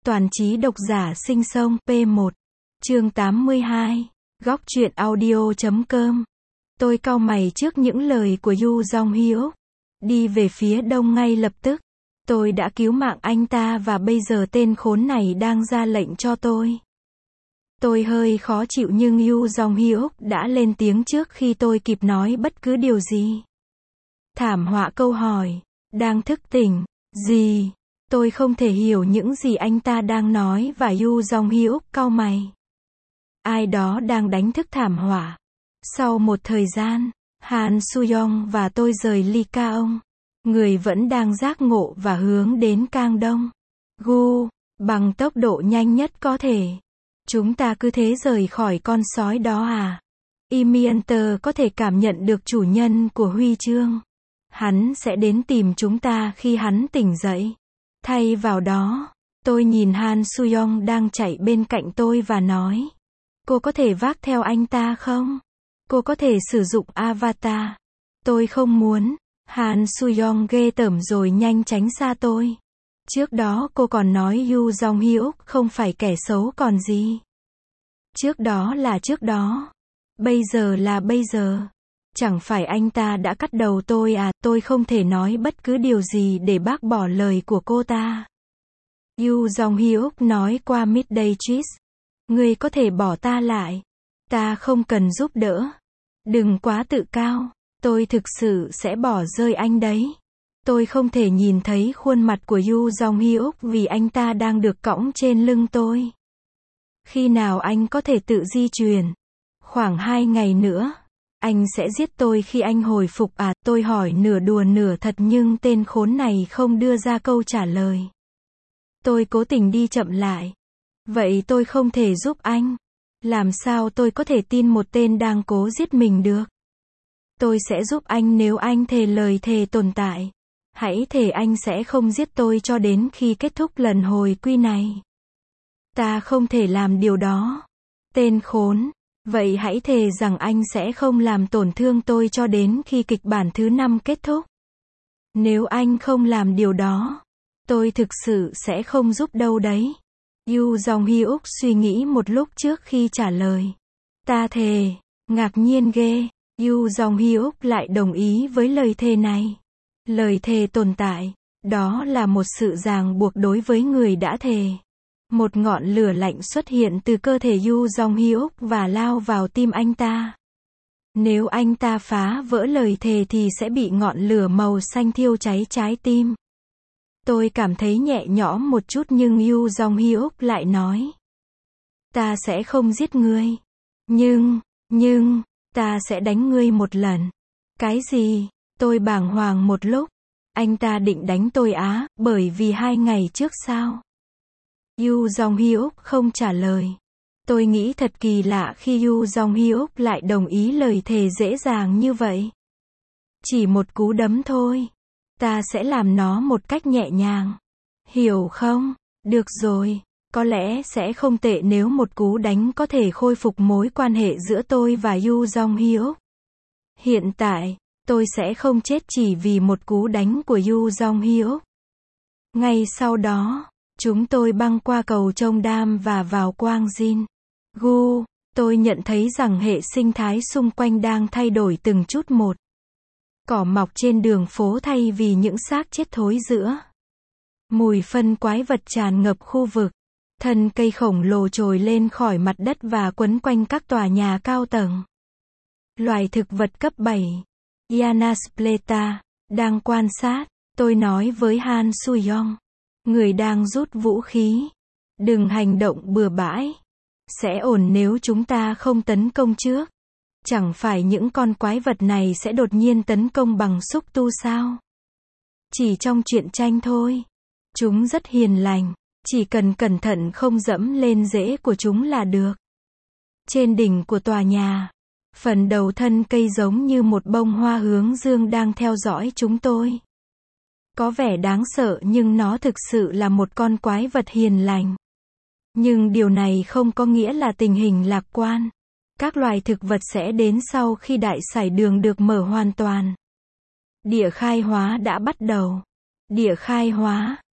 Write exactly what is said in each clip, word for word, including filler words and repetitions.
Toàn trí độc giả sinh sông P một. Chương tám mươi hai. Góc truyện audio chấm com. Tôi cau mày trước những lời của Yu Jong Hyuk. Đi về phía đông ngay lập tức. Tôi đã cứu mạng anh ta và bây giờ tên khốn này đang ra lệnh cho tôi. Tôi hơi khó chịu nhưng Yu Jong Hyuk đã lên tiếng trước khi tôi kịp nói bất cứ điều gì. Thảm họa câu hỏi. Đang thức tỉnh. Gì? Tôi không thể hiểu những gì anh ta đang nói và Yu Jong Hyuk cau mày. Ai đó đang đánh thức thảm họa. Sau một thời gian, Han Soo-young và tôi rời Lee Ka-ong. Người vẫn đang giác ngộ và hướng đến Cang Đông. Gu, bằng tốc độ nhanh nhất có thể. Chúng ta cứ thế rời khỏi con sói đó à? Ymir có thể cảm nhận được chủ nhân của huy chương. Hắn sẽ đến tìm chúng ta khi hắn tỉnh dậy. Thay vào đó, tôi nhìn Han Soo-young đang chạy bên cạnh tôi và nói. Cô có thể vác theo anh ta không? Cô có thể sử dụng avatar. Tôi không muốn. Han Soo-young ghê tởm rồi nhanh tránh xa tôi. Trước đó cô còn nói Yu Jong Hyuk không phải kẻ xấu còn gì. Trước đó là trước đó. Bây giờ là bây giờ. Chẳng phải anh ta đã cắt đầu tôi à? Tôi không thể nói bất cứ điều gì để bác bỏ lời của cô ta. Yu Jong Hyuk nói qua Midday Cheese. Ngươi có thể bỏ ta lại. Ta không cần giúp đỡ. Đừng quá tự cao. Tôi thực sự sẽ bỏ rơi anh đấy. Tôi không thể nhìn thấy khuôn mặt của Yu Jong Hyuk vì anh ta đang được cõng trên lưng tôi. Khi nào anh có thể tự di chuyển? Khoảng hai ngày nữa. Anh sẽ giết tôi khi anh hồi phục à? Tôi hỏi nửa đùa nửa thật nhưng tên khốn này không đưa ra câu trả lời. Tôi cố tình đi chậm lại. Vậy tôi không thể giúp anh. Làm sao tôi có thể tin một tên đang cố giết mình được? Tôi sẽ giúp anh nếu anh thề lời thề tồn tại. Hãy thề anh sẽ không giết tôi cho đến khi kết thúc lần hồi quy này. Ta không thể làm điều đó. Tên khốn. Vậy hãy thề rằng anh sẽ không làm tổn thương tôi cho đến khi kịch bản thứ năm kết thúc. Nếu anh không làm điều đó, tôi thực sự sẽ không giúp đâu đấy. Yu Jong Hyuk suy nghĩ một lúc trước khi trả lời. Ta thề. Ngạc nhiên ghê. Yu Jong Hyuk lại đồng ý với lời thề này. Lời thề tồn tại. Đó là một sự ràng buộc đối với người đã thề. Một ngọn lửa lạnh xuất hiện từ cơ thể Yu Jong Hyuk và lao vào tim anh ta. Nếu anh ta phá vỡ lời thề thì sẽ bị ngọn lửa màu xanh thiêu cháy trái tim. Tôi cảm thấy nhẹ nhõm một chút nhưng Yu Jong Hyuk lại nói. Ta sẽ không giết ngươi. Nhưng, nhưng, ta sẽ đánh ngươi một lần. Cái gì? Tôi bàng hoàng một lúc. Anh ta định đánh tôi á, bởi vì hai ngày trước sao? Yu Jong Hyuk không trả lời. Tôi nghĩ thật kỳ lạ khi Yu Jong Hyuk lại đồng ý lời thề dễ dàng như vậy. Chỉ một cú đấm thôi. Ta sẽ làm nó một cách nhẹ nhàng. Hiểu không? Được rồi. Có lẽ sẽ không tệ nếu một cú đánh có thể khôi phục mối quan hệ giữa tôi và Yu Jong Hyuk. Hiện tại, tôi sẽ không chết chỉ vì một cú đánh của Yu Jong Hyuk. Ngay sau đó, chúng tôi băng qua cầu Trông Đam và vào Quang Jin. Gu, tôi nhận thấy rằng hệ sinh thái xung quanh đang thay đổi từng chút một. Cỏ mọc trên đường phố thay vì những xác chết thối rữa. Mùi phân quái vật tràn ngập khu vực. Thân cây khổng lồ trồi lên khỏi mặt đất và quấn quanh các tòa nhà cao tầng. Loài thực vật cấp bảy, Yanaspleta, đang quan sát. Tôi nói với Han Soo-young. Người đang rút vũ khí. Đừng hành động bừa bãi. Sẽ ổn nếu chúng ta không tấn công trước. Chẳng phải những con quái vật này sẽ đột nhiên tấn công bằng xúc tu sao? Chỉ trong truyện tranh thôi. Chúng rất hiền lành. Chỉ cần cẩn thận không dẫm lên rễ của chúng là được. Trên đỉnh của tòa nhà, phần đầu thân cây giống như một bông hoa hướng dương đang theo dõi chúng tôi. Có vẻ đáng sợ nhưng nó thực sự là một con quái vật hiền lành. Nhưng điều này không có nghĩa là tình hình lạc quan. Các loài thực vật sẽ đến sau khi đại sải đường được mở hoàn toàn. Địa khai hóa đã bắt đầu. Địa khai hóa.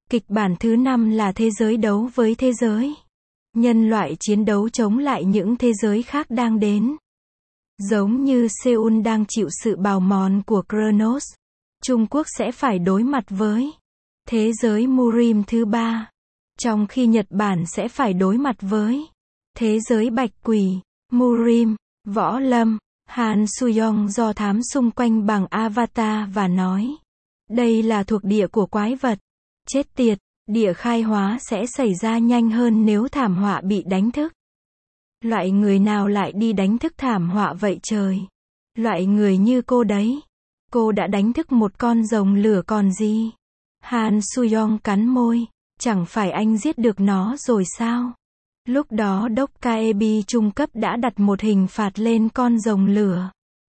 Kịch bản thứ năm là thế giới đấu với thế giới. Nhân loại chiến đấu chống lại những thế giới khác đang đến. Giống như Seoul đang chịu sự bào mòn của Kronos, Trung Quốc sẽ phải đối mặt với thế giới Murim thứ ba, trong khi Nhật Bản sẽ phải đối mặt với thế giới bạch quỷ, Murim. Võ Lâm, Han Suyong do thám xung quanh bằng avatar và nói, đây là thuộc địa của quái vật. Chết tiệt, địa khai hóa sẽ xảy ra nhanh hơn nếu thảm họa bị đánh thức. Loại người nào lại đi đánh thức thảm họa vậy trời? Loại người như cô đấy. Cô đã đánh thức một con rồng lửa còn gì? Han Suyong cắn môi, chẳng phải anh giết được nó rồi sao? Lúc đó Đốc Kaebi trung cấp đã đặt một hình phạt lên con rồng lửa.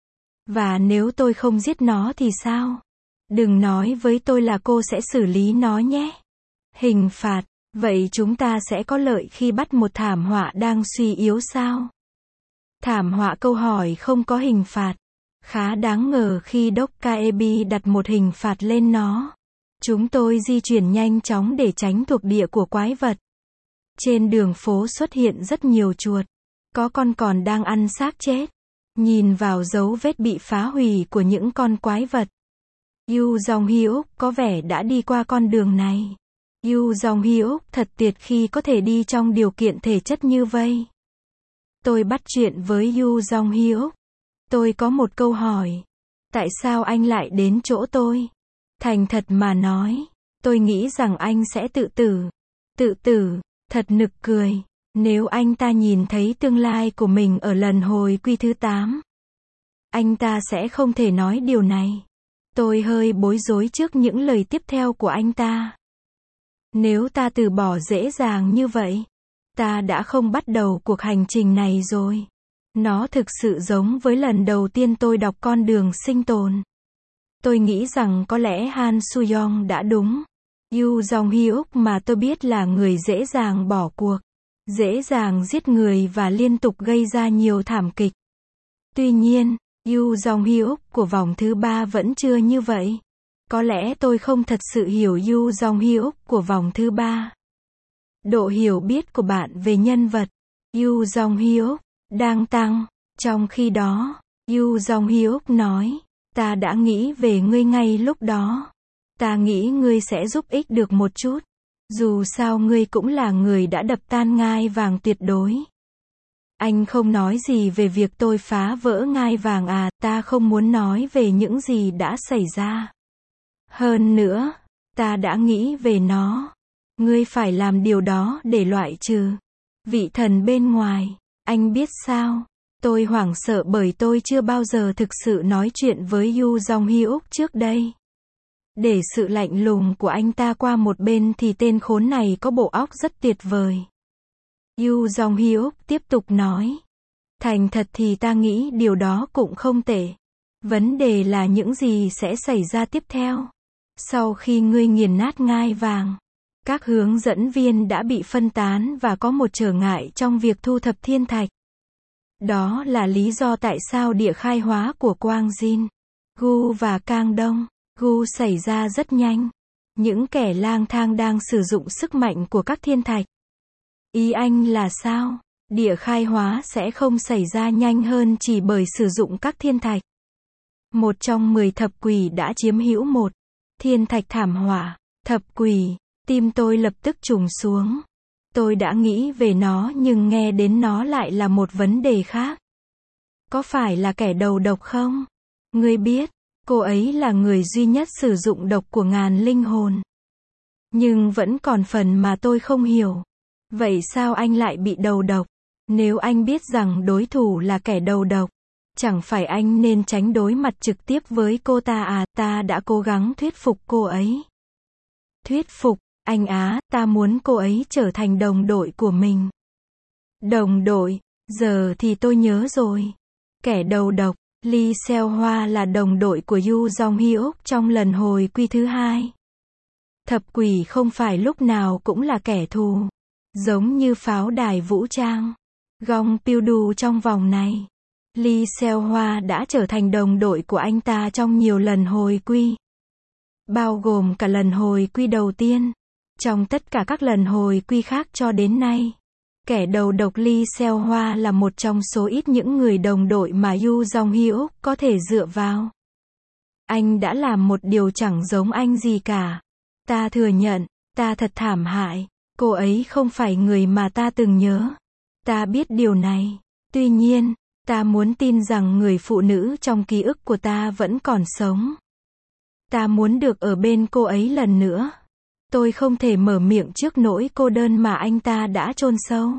Và nếu tôi không giết nó thì sao? Đừng nói với tôi là cô sẽ xử lý nó nhé. Hình phạt, vậy chúng ta sẽ có lợi khi bắt một thảm họa đang suy yếu sao? Thảm họa câu hỏi không có hình phạt. Khá đáng ngờ khi Đốc Kaebi đặt một hình phạt lên nó. Chúng tôi di chuyển nhanh chóng để tránh thuộc địa của quái vật. Trên đường phố xuất hiện rất nhiều chuột. Có con còn đang ăn xác chết. Nhìn vào dấu vết bị phá hủy của những con quái vật. Yu Jong-hyuk có vẻ đã đi qua con đường này. Yu Jong-hyuk thật tuyệt khi có thể đi trong điều kiện thể chất như vây. Tôi bắt chuyện với Yu Jong-hyuk. Tôi có một câu hỏi. Tại sao anh lại đến chỗ tôi? Thành thật mà nói, tôi nghĩ rằng anh sẽ tự tử. Tự tử, thật nực cười. Nếu anh ta nhìn thấy tương lai của mình ở lần hồi quy thứ tám, anh ta sẽ không thể nói điều này. Tôi hơi bối rối trước những lời tiếp theo của anh ta. Nếu ta từ bỏ dễ dàng như vậy, ta đã không bắt đầu cuộc hành trình này rồi. Nó thực sự giống với lần đầu tiên tôi đọc Con đường sinh tồn. Tôi nghĩ rằng có lẽ Han Suyong đã đúng. Yu Jong-hyuk mà tôi biết là người dễ dàng bỏ cuộc, dễ dàng giết người và liên tục gây ra nhiều thảm kịch. Tuy nhiên, Yu Jong-hyuk của vòng thứ ba vẫn chưa như vậy. Có lẽ tôi không thật sự hiểu Yu Jong-hyuk của vòng thứ ba. Độ hiểu biết của bạn về nhân vật Yu Jong-hyuk đang tăng. Trong khi đó, Yu Jong-hyuk nói, ta đã nghĩ về ngươi ngay lúc đó. Ta nghĩ ngươi sẽ giúp ích được một chút. Dù sao ngươi cũng là người đã đập tan ngai vàng tuyệt đối. Anh không nói gì về việc tôi phá vỡ ngai vàng à, ta không muốn nói về những gì đã xảy ra. Hơn nữa, ta đã nghĩ về nó. Ngươi phải làm điều đó để loại trừ vị thần bên ngoài. Anh biết sao? Tôi hoảng sợ bởi tôi chưa bao giờ thực sự nói chuyện với Yu Jong-hyuk trước đây. Để sự lạnh lùng của anh ta qua một bên thì tên khốn này có bộ óc rất tuyệt vời. Yu Jong-hyuk tiếp tục nói. Thành thật thì ta nghĩ điều đó cũng không tệ. Vấn đề là những gì sẽ xảy ra tiếp theo. Sau khi ngươi nghiền nát ngai vàng, các hướng dẫn viên đã bị phân tán và có một trở ngại trong việc thu thập thiên thạch. Đó là lý do tại sao địa khai hóa của Quang Jin, Gu và Cang Đông, Gu xảy ra rất nhanh. Những kẻ lang thang đang sử dụng sức mạnh của các thiên thạch. Ý anh là sao? Địa khai hóa sẽ không xảy ra nhanh hơn chỉ bởi sử dụng các thiên thạch. Một trong mười thập quỷ đã chiếm hữu một thiên thạch thảm họa. Thập quỷ, tim tôi lập tức trùng xuống. Tôi đã nghĩ về nó nhưng nghe đến nó lại là một vấn đề khác. Có phải là kẻ đầu độc không? Ngươi biết, cô ấy là người duy nhất sử dụng độc của ngàn linh hồn. Nhưng vẫn còn phần mà tôi không hiểu. Vậy sao anh lại bị đầu độc? Nếu anh biết rằng đối thủ là kẻ đầu độc, chẳng phải anh nên tránh đối mặt trực tiếp với cô ta à? Ta đã cố gắng thuyết phục cô ấy. Thuyết phục, anh á, ta muốn cô ấy trở thành đồng đội của mình. Đồng đội, giờ thì tôi nhớ rồi. Kẻ đầu độc, Lee Seo-hwa là đồng đội của Yu Jong-hyuk trong lần hồi quy thứ hai. Thập quỷ không phải lúc nào cũng là kẻ thù. Giống như pháo đài vũ trang, Gong Pil-du trong vòng này. Lee Seo-hwa đã trở thành đồng đội của anh ta trong nhiều lần hồi quy. Bao gồm cả lần hồi quy đầu tiên. Trong tất cả các lần hồi quy khác cho đến nay, kẻ đầu độc Lee Seo Hoa là một trong số ít những người đồng đội mà Yoo Jong Hyuk có thể dựa vào. Anh đã làm một điều chẳng giống anh gì cả. Ta thừa nhận, ta thật thảm hại. Cô ấy không phải người mà ta từng nhớ. Ta biết điều này. Tuy nhiên, ta muốn tin rằng người phụ nữ trong ký ức của ta vẫn còn sống. Ta muốn được ở bên cô ấy lần nữa. Tôi không thể mở miệng trước nỗi cô đơn mà anh ta đã chôn sâu.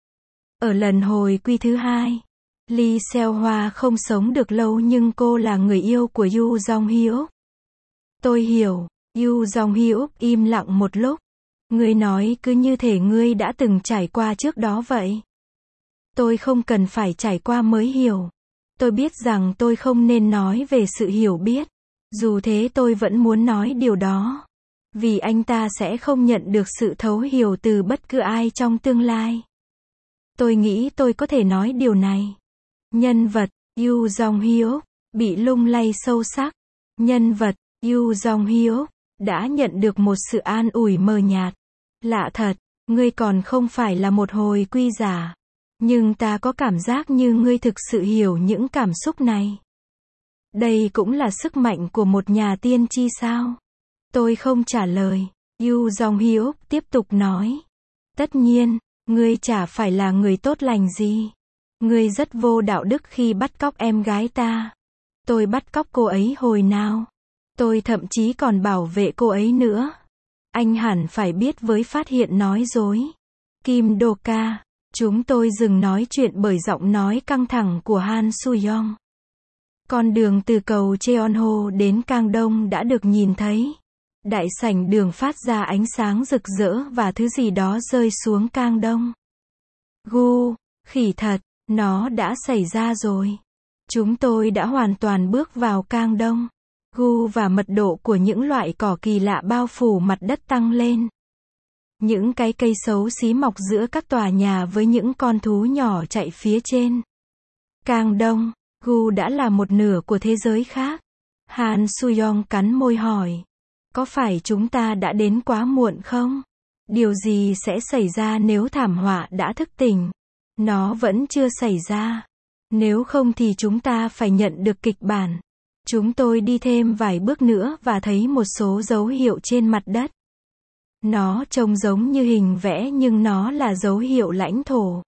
Ở lần hồi quy thứ hai, Lee Seo Hoa không sống được lâu nhưng cô là người yêu của Yoo Jong Hyuk. Tôi hiểu. Yoo Jong Hyuk im lặng một lúc. Ngươi nói cứ như thể ngươi đã từng trải qua trước đó vậy. Tôi không cần phải trải qua mới hiểu. Tôi biết rằng tôi không nên nói về sự hiểu biết. Dù thế tôi vẫn muốn nói điều đó. Vì anh ta sẽ không nhận được sự thấu hiểu từ bất cứ ai trong tương lai. Tôi nghĩ tôi có thể nói điều này. Nhân vật, Yoo Jong Hyuk, bị lung lay sâu sắc. Nhân vật, Yoo Jong Hyuk, đã nhận được một sự an ủi mờ nhạt. Lạ thật, ngươi còn không phải là một hồi quy giả. Nhưng ta có cảm giác như ngươi thực sự hiểu những cảm xúc này. Đây cũng là sức mạnh của một nhà tiên tri sao? Tôi không trả lời. Yoo Jong Hyuk tiếp tục nói. Tất nhiên, ngươi chả phải là người tốt lành gì. Ngươi rất vô đạo đức khi bắt cóc em gái ta. Tôi bắt cóc cô ấy hồi nào? Tôi thậm chí còn bảo vệ cô ấy nữa. Anh hẳn phải biết với phát hiện nói dối. Kim Do Ka. Chúng tôi dừng nói chuyện bởi giọng nói căng thẳng của Han Soo-young. Con đường từ cầu Cheonho đến Cang Đông đã được nhìn thấy. Đại sảnh đường phát ra ánh sáng rực rỡ và thứ gì đó rơi xuống Cang Đông. Gu, khỉ thật, nó đã xảy ra rồi. Chúng tôi đã hoàn toàn bước vào Cang Đông. Gu và mật độ của những loại cỏ kỳ lạ bao phủ mặt đất tăng lên. Những cái cây xấu xí mọc giữa các tòa nhà với những con thú nhỏ chạy phía trên. Cang Đông, Gu đã là một nửa của thế giới khác. Han Soo-young cắn môi hỏi. Có phải chúng ta đã đến quá muộn không? Điều gì sẽ xảy ra nếu thảm họa đã thức tỉnh? Nó vẫn chưa xảy ra. Nếu không thì chúng ta phải nhận được kịch bản. Chúng tôi đi thêm vài bước nữa và thấy một số dấu hiệu trên mặt đất. Nó trông giống như hình vẽ nhưng nó là dấu hiệu lãnh thổ.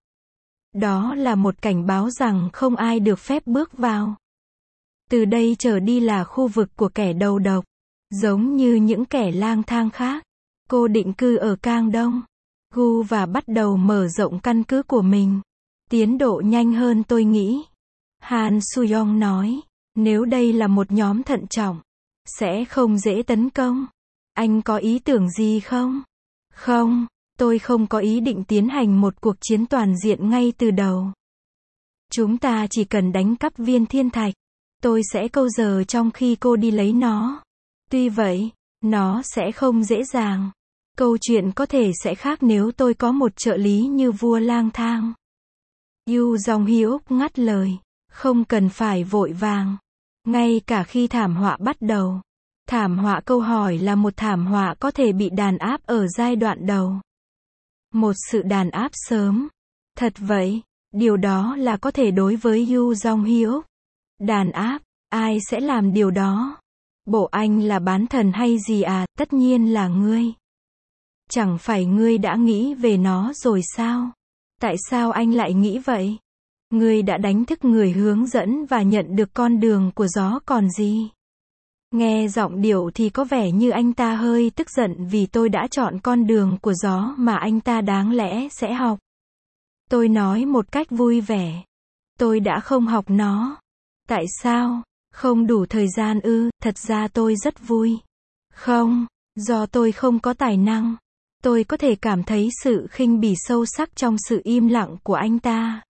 Đó là một cảnh báo rằng không ai được phép bước vào. Từ đây trở đi là khu vực của kẻ đầu độc. Giống như những kẻ lang thang khác. Cô định cư ở Cang Đông. Gu và bắt đầu mở rộng căn cứ của mình. Tiến độ nhanh hơn tôi nghĩ. Han Soo-young nói. Nếu đây là một nhóm thận trọng, sẽ không dễ tấn công. Anh có ý tưởng gì không? Không, tôi không có ý định tiến hành một cuộc chiến toàn diện ngay từ đầu. Chúng ta chỉ cần đánh cắp viên thiên thạch. Tôi sẽ câu giờ trong khi cô đi lấy nó. Tuy vậy, nó sẽ không dễ dàng. Câu chuyện có thể sẽ khác nếu tôi có một trợ lý như vua lang thang. Yoo Jong Hyuk ngắt lời. Không cần phải vội vàng. Ngay cả khi thảm họa bắt đầu. Thảm họa câu hỏi là một thảm họa có thể bị đàn áp ở giai đoạn đầu. Một sự đàn áp sớm. Thật vậy, điều đó là có thể đối với Yoo Jong Hyuk. Đàn áp, ai sẽ làm điều đó? Bộ anh là bán thần hay gì à? Tất nhiên là ngươi. Chẳng phải ngươi đã nghĩ về nó rồi sao? Tại sao anh lại nghĩ vậy? Ngươi đã đánh thức người hướng dẫn và nhận được con đường của gió còn gì? Nghe giọng điệu thì có vẻ như anh ta hơi tức giận vì tôi đã chọn con đường của gió mà anh ta đáng lẽ sẽ học. Tôi nói một cách vui vẻ. Tôi đã không học nó. Tại sao? Không đủ thời gian ư? Thật ra tôi rất vui. Không, do tôi không có tài năng. Tôi có thể cảm thấy sự khinh bỉ sâu sắc trong sự im lặng của anh ta.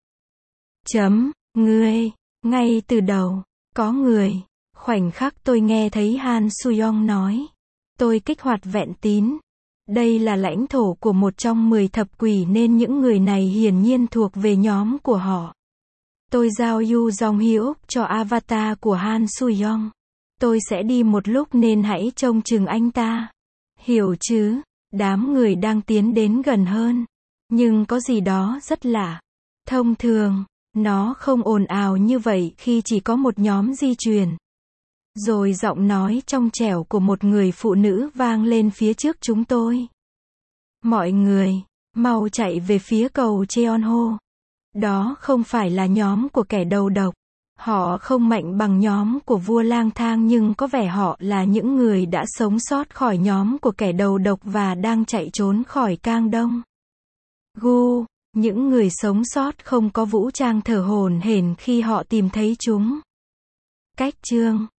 Chấm, ngươi, ngay từ đầu, có người. Khoảnh khắc tôi nghe thấy Han Soo-young nói. Tôi kích hoạt vẹn tín. Đây là lãnh thổ của một trong mười thập quỷ nên những người này hiển nhiên thuộc về nhóm của họ. Tôi giao Yoo Jong Hyuk cho avatar của Han Soo-young. Tôi sẽ đi một lúc nên hãy trông chừng anh ta. Hiểu chứ? Đám người đang tiến đến gần hơn. Nhưng có gì đó rất lạ. Thông thường, nó không ồn ào như vậy khi chỉ có một nhóm di chuyển. Rồi giọng nói trong trẻo của một người phụ nữ vang lên phía trước chúng tôi. Mọi người, mau chạy về phía cầu Cheonho. Đó không phải là nhóm của kẻ đầu độc. Họ không mạnh bằng nhóm của vua lang thang nhưng có vẻ họ là những người đã sống sót khỏi nhóm của kẻ đầu độc và đang chạy trốn khỏi Cang Đông. Gu, những người sống sót không có vũ trang thở hổn hển khi họ tìm thấy chúng. Cách chương